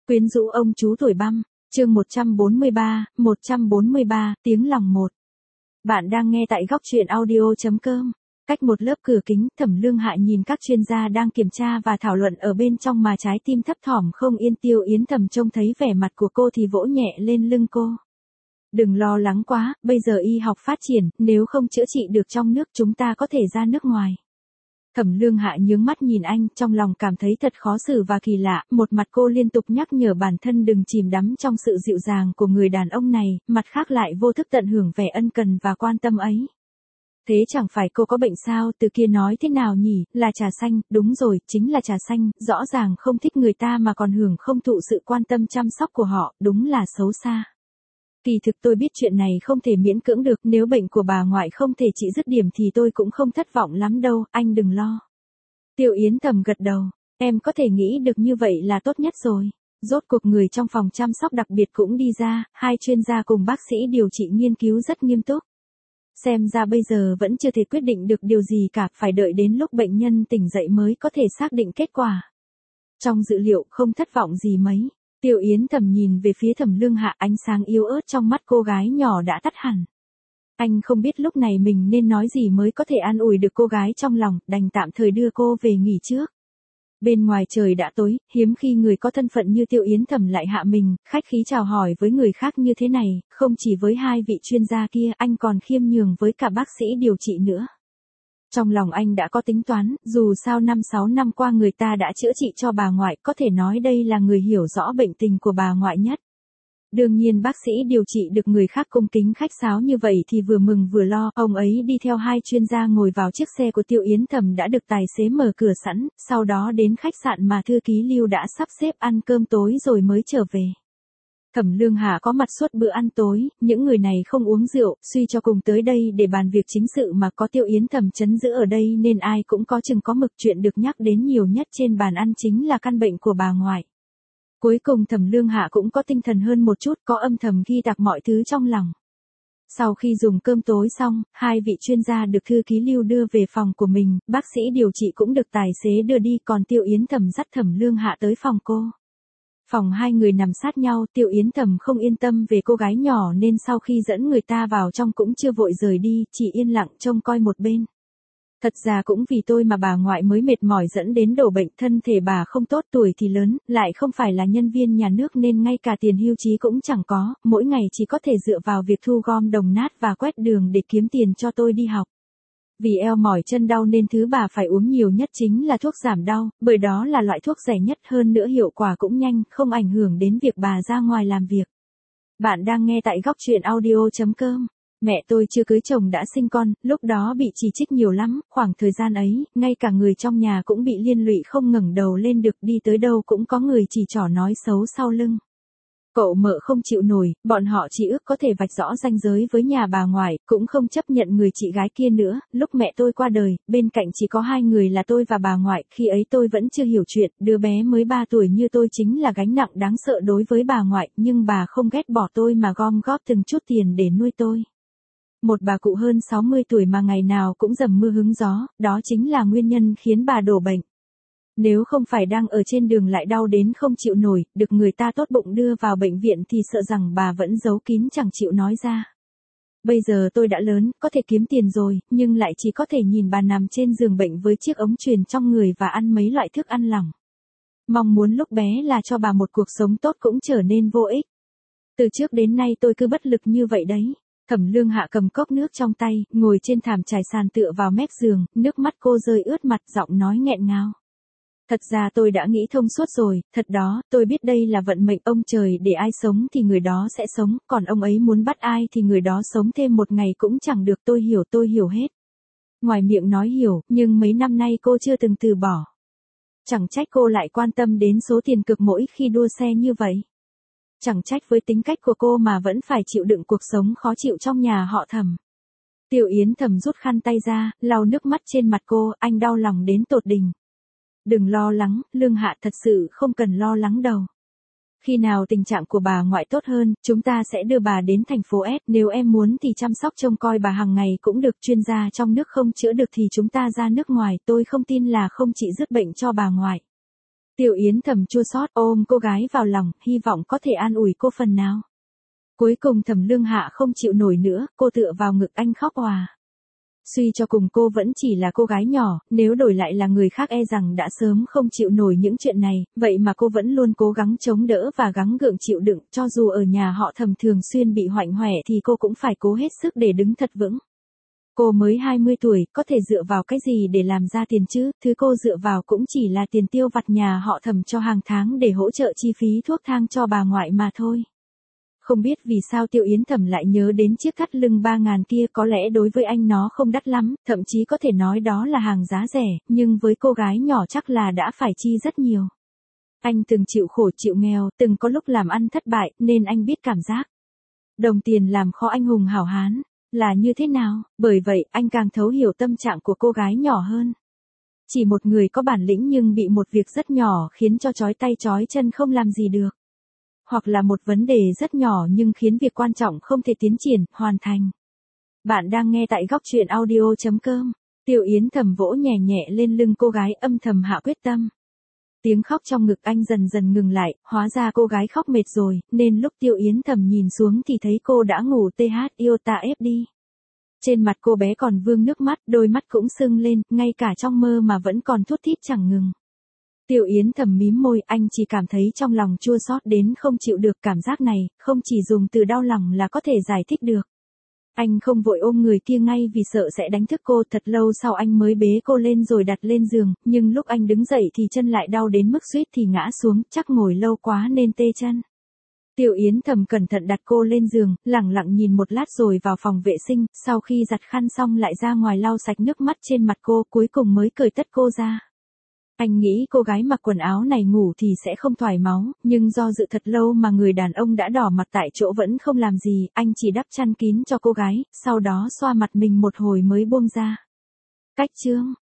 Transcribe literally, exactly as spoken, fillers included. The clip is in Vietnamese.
Quyến rũ ông chú tuổi băm, chương một trăm bốn mươi ba, một trăm bốn mươi ba, tiếng lòng một. Bạn đang nghe tại góc truyện audio.com. Cách một lớp cửa kính, Thẩm Lương Hạ nhìn các chuyên gia đang kiểm tra và thảo luận ở bên trong mà trái tim thấp thỏm không yên. Tiêu Yến Thầm trông thấy vẻ mặt của cô thì vỗ nhẹ lên lưng cô. Đừng lo lắng quá, bây giờ y học phát triển, nếu không chữa trị được trong nước chúng ta có thể ra nước ngoài. Thẩm Lương Hạ nhướng mắt nhìn anh, trong lòng cảm thấy thật khó xử và kỳ lạ, một mặt cô liên tục nhắc nhở bản thân đừng chìm đắm trong sự dịu dàng của người đàn ông này, mặt khác lại vô thức tận hưởng vẻ ân cần và quan tâm ấy. Thế chẳng phải cô có bệnh sao, từ kia nói thế nào nhỉ, là trà xanh, đúng rồi, chính là trà xanh, rõ ràng không thích người ta mà còn hưởng không thụ sự quan tâm chăm sóc của họ, đúng là xấu xa. Kỳ thực tôi biết chuyện này không thể miễn cưỡng được, nếu bệnh của bà ngoại không thể trị dứt điểm thì tôi cũng không thất vọng lắm đâu, anh đừng lo. Tiêu Yến Thầm gật đầu, em có thể nghĩ được như vậy là tốt nhất rồi. Rốt cuộc người trong phòng chăm sóc đặc biệt cũng đi ra, hai chuyên gia cùng bác sĩ điều trị nghiên cứu rất nghiêm túc. Xem ra bây giờ vẫn chưa thể quyết định được điều gì cả, phải đợi đến lúc bệnh nhân tỉnh dậy mới có thể xác định kết quả. Trong dự liệu không thất vọng gì mấy. Tiêu Yến Thầm nhìn về phía Thẩm Lương Hạ, ánh sáng yếu ớt trong mắt cô gái nhỏ đã tắt hẳn. Anh không biết lúc này mình nên nói gì mới có thể an ủi được cô gái trong lòng, đành tạm thời đưa cô về nghỉ trước. Bên ngoài trời đã tối, hiếm khi người có thân phận như Tiêu Yến Thầm lại hạ mình, khách khí chào hỏi với người khác như thế này, không chỉ với hai vị chuyên gia kia, anh còn khiêm nhường với cả bác sĩ điều trị nữa. Trong lòng anh đã có tính toán, dù sao năm sáu năm qua người ta đã chữa trị cho bà ngoại, có thể nói đây là người hiểu rõ bệnh tình của bà ngoại nhất. Đương nhiên bác sĩ điều trị được người khác cung kính khách sáo như vậy thì vừa mừng vừa lo, ông ấy đi theo hai chuyên gia ngồi vào chiếc xe của Tiêu Yến Thầm đã được tài xế mở cửa sẵn, sau đó đến khách sạn mà thư ký Lưu đã sắp xếp ăn cơm tối rồi mới trở về. Thẩm Lương Hạ có mặt suốt bữa ăn tối, những người này không uống rượu, suy cho cùng tới đây để bàn việc chính sự mà có Tiêu Yến Thầm chấn giữ ở đây nên ai cũng có chừng có mực, chuyện được nhắc đến nhiều nhất trên bàn ăn chính là căn bệnh của bà ngoại. Cuối cùng Thẩm Lương Hạ cũng có tinh thần hơn một chút, có âm thầm ghi tạc mọi thứ trong lòng. Sau khi dùng cơm tối xong, hai vị chuyên gia được thư ký Lưu đưa về phòng của mình, bác sĩ điều trị cũng được tài xế đưa đi, còn Tiêu Yến Thầm dắt Thẩm Lương Hạ tới phòng cô. Phòng hai người nằm sát nhau, Tiêu Yến Thầm không yên tâm về cô gái nhỏ nên sau khi dẫn người ta vào trong cũng chưa vội rời đi, chỉ yên lặng trông coi một bên. Thật ra cũng vì tôi mà bà ngoại mới mệt mỏi dẫn đến đổ bệnh, thân thể bà không tốt, tuổi thì lớn, lại không phải là nhân viên nhà nước nên ngay cả tiền hưu trí cũng chẳng có, mỗi ngày chỉ có thể dựa vào việc thu gom đồng nát và quét đường để kiếm tiền cho tôi đi học. Vì eo mỏi chân đau nên thứ bà phải uống nhiều nhất chính là thuốc giảm đau, bởi đó là loại thuốc rẻ nhất, hơn nữa hiệu quả cũng nhanh, không ảnh hưởng đến việc bà ra ngoài làm việc. Bạn đang nghe tại góc truyện audio.com. Mẹ tôi chưa cưới chồng đã sinh con, lúc đó bị chỉ trích nhiều lắm, khoảng thời gian ấy, ngay cả người trong nhà cũng bị liên lụy không ngẩng đầu lên được, đi tới đâu cũng có người chỉ trỏ nói xấu sau lưng. Cậu mợ không chịu nổi, bọn họ chỉ ước có thể vạch rõ ranh giới với nhà bà ngoại, cũng không chấp nhận người chị gái kia nữa. Lúc mẹ tôi qua đời, bên cạnh chỉ có hai người là tôi và bà ngoại, khi ấy tôi vẫn chưa hiểu chuyện, đứa bé mới ba tuổi như tôi chính là gánh nặng đáng sợ đối với bà ngoại, nhưng bà không ghét bỏ tôi mà gom góp từng chút tiền để nuôi tôi. Một bà cụ hơn sáu mươi tuổi mà ngày nào cũng dầm mưa hứng gió, đó chính là nguyên nhân khiến bà đổ bệnh. Nếu không phải đang ở trên đường lại đau đến không chịu nổi, được người ta tốt bụng đưa vào bệnh viện thì sợ rằng bà vẫn giấu kín chẳng chịu nói ra. Bây giờ tôi đã lớn, có thể kiếm tiền rồi, nhưng lại chỉ có thể nhìn bà nằm trên giường bệnh với chiếc ống truyền trong người và ăn mấy loại thức ăn lỏng. Mong muốn lúc bé là cho bà một cuộc sống tốt cũng trở nên vô ích. Từ trước đến nay tôi cứ bất lực như vậy đấy. Thẩm Lương Hạ cầm cốc nước trong tay, ngồi trên thảm trải sàn tựa vào mép giường, nước mắt cô rơi ướt mặt, giọng nói nghẹn ngào. Thật ra tôi đã nghĩ thông suốt rồi, thật đó, tôi biết đây là vận mệnh ông trời, để ai sống thì người đó sẽ sống, còn ông ấy muốn bắt ai thì người đó sống thêm một ngày cũng chẳng được, tôi hiểu, tôi hiểu hết. Ngoài miệng nói hiểu, nhưng mấy năm nay cô chưa từng từ bỏ. Chẳng trách cô lại quan tâm đến số tiền cực mỗi khi đua xe như vậy. Chẳng trách với tính cách của cô mà vẫn phải chịu đựng cuộc sống khó chịu trong nhà họ Thẩm. Tiêu Yến Thầm rút khăn tay ra, lau nước mắt trên mặt cô, anh đau lòng đến tột đỉnh. Đừng lo lắng, Lương Hạ, thật sự không cần lo lắng đâu. Khi nào tình trạng của bà ngoại tốt hơn, chúng ta sẽ đưa bà đến thành phố S, nếu em muốn thì chăm sóc trông coi bà hàng ngày cũng được, chuyên gia trong nước không chữa được thì chúng ta ra nước ngoài, tôi không tin là không trị dứt bệnh cho bà ngoại. Tiêu Yến Thầm chua xót ôm cô gái vào lòng, hy vọng có thể an ủi cô phần nào. Cuối cùng Thẩm Lương Hạ không chịu nổi nữa, cô tựa vào ngực anh khóc òa. Suy cho cùng cô vẫn chỉ là cô gái nhỏ, nếu đổi lại là người khác e rằng đã sớm không chịu nổi những chuyện này, vậy mà cô vẫn luôn cố gắng chống đỡ và gắng gượng chịu đựng, cho dù ở nhà họ Thẩm thường xuyên bị hoạnh hoẻ thì cô cũng phải cố hết sức để đứng thật vững. Cô mới hai mươi tuổi, có thể dựa vào cái gì để làm ra tiền chứ, thứ cô dựa vào cũng chỉ là tiền tiêu vặt nhà họ Thẩm cho hàng tháng để hỗ trợ chi phí thuốc thang cho bà ngoại mà thôi. Không biết vì sao Tiêu Yến Thầm lại nhớ đến chiếc thắt lưng ba ngàn kia, có lẽ đối với anh nó không đắt lắm, thậm chí có thể nói đó là hàng giá rẻ, nhưng với cô gái nhỏ chắc là đã phải chi rất nhiều. Anh từng chịu khổ chịu nghèo, từng có lúc làm ăn thất bại, nên anh biết cảm giác đồng tiền làm kho anh hùng hảo hán là như thế nào, bởi vậy anh càng thấu hiểu tâm trạng của cô gái nhỏ hơn. Chỉ một người có bản lĩnh nhưng bị một việc rất nhỏ khiến cho chói tay chói chân không làm gì được. Hoặc là một vấn đề rất nhỏ nhưng khiến việc quan trọng không thể tiến triển, hoàn thành. Bạn đang nghe tại góc truyện audio chấm com. Tiêu Yến Thầm vỗ nhẹ nhẹ lên lưng cô gái, âm thầm hạ quyết tâm. Tiếng khóc trong ngực anh dần dần ngừng lại, hóa ra cô gái khóc mệt rồi, nên lúc Tiêu Yến Thầm nhìn xuống thì thấy cô đã ngủ tê hát yêu ta ép đi. Trên mặt cô bé còn vương nước mắt, đôi mắt cũng sưng lên, ngay cả trong mơ mà vẫn còn thút thít chẳng ngừng. Tiêu Yến Thầm mím môi, anh chỉ cảm thấy trong lòng chua xót đến không chịu được, cảm giác này, không chỉ dùng từ đau lòng là có thể giải thích được. Anh không vội ôm người kia ngay vì sợ sẽ đánh thức cô, thật lâu sau anh mới bế cô lên rồi đặt lên giường, nhưng lúc anh đứng dậy thì chân lại đau đến mức suýt thì ngã xuống, chắc ngồi lâu quá nên tê chân. Tiêu Yến Thầm cẩn thận đặt cô lên giường, lẳng lặng nhìn một lát rồi vào phòng vệ sinh, sau khi giặt khăn xong lại ra ngoài lau sạch nước mắt trên mặt cô, cuối cùng mới cởi tất cô ra. Anh nghĩ cô gái mặc quần áo này ngủ thì sẽ không thoải máu, nhưng do dự thật lâu mà người đàn ông đã đỏ mặt tại chỗ vẫn không làm gì, anh chỉ đắp chăn kín cho cô gái, sau đó xoa mặt mình một hồi mới buông ra. Cách chương